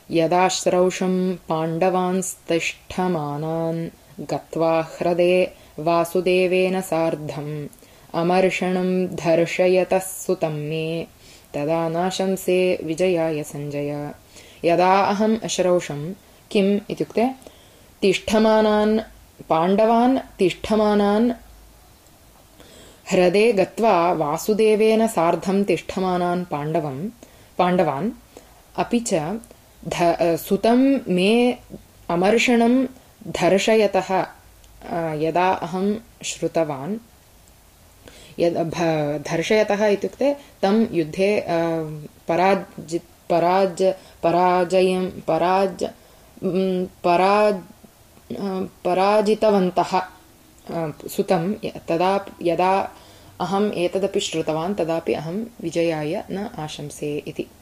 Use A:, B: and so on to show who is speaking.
A: यदाश्रौषं पाण्डवांस्तिष्ठमानान् गत्वा ह्रदे वासुदेवेन सार्धम् अमर्षणं दर्शयतः सुतं मे तदा नाशंसे विजयाय सञ्जय। यदा अहम् अश्रौषं किम् इत्युक्ते तिष्ठमानान् पाण्डवान् तिष्ठमानान् ह्रदे गत्वा वासुदेवेन सार्धं तिष्ठमानान् पाण्डवान् अपि च सुतं मे अमर्षणं दर्शयतः यदा अहं श्रुतवान् दर्शयतः इत्युक्ते तं युद्धे पराजितवन्तः सुतं तदा यदा अहम् एतदपि श्रुतवान् तदापि अहं विजयाय न आशंसे इति।